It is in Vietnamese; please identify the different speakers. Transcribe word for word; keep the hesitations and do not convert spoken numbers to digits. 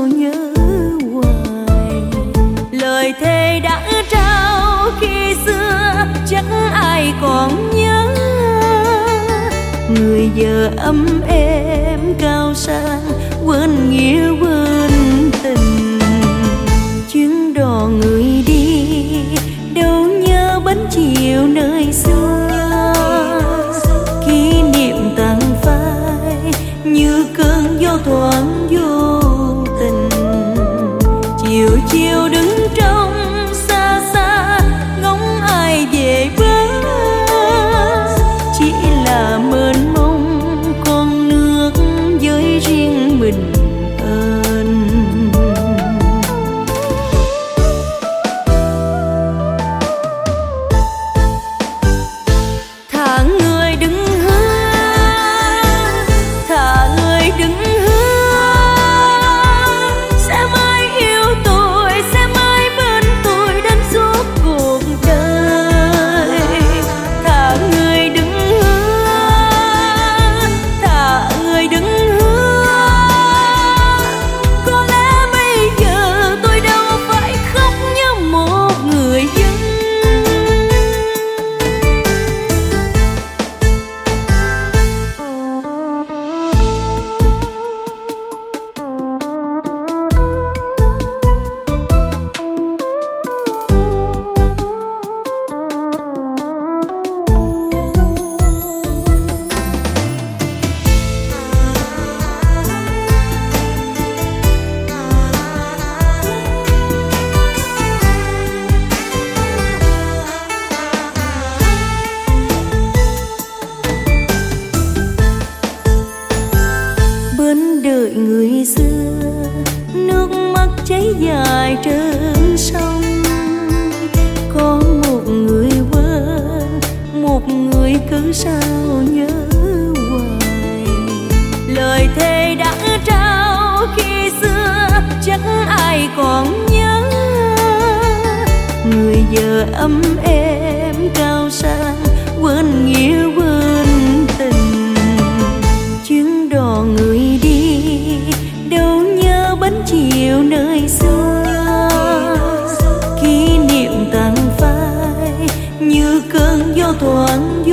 Speaker 1: nhớ hoài. Lời thề đã trao khi xưa chẳng ai còn nhớ. Người giờ ấm êm cao sang, quên nghĩa quên tình. Chuyến đò người đi đâu nhớ bến chiều nơi xưa. Kỷ niệm tàn phai như cơn gió thoảng vô tình. Chiều chiều đứng trong xa xa ngóng ai về bến. Chỉ là mênh mông con nước với riêng mình ơn. Thả người đứng hứa, thả người đứng hứa, sẽ mãi yêu tôi, sẽ mãi bên tôi đến suốt cuộc đời. Thả người đứng hứa, thả người đứng hứa, có lẽ bây giờ tôi đâu phải khóc như một người dân. Bên đời người xưa, nước mắt chảy dài trên sông. Có một người quên, một người cứ sao nhớ hoài. Lời thề đã trao khi xưa chẳng ai còn nhớ. Người giờ ấm êm cao sang, quên nghĩa quên tình. Chuyến đò người đi đâu nhớ bến chiều nơi xưa. Kỷ niệm tàn phai như cơn gió thoảng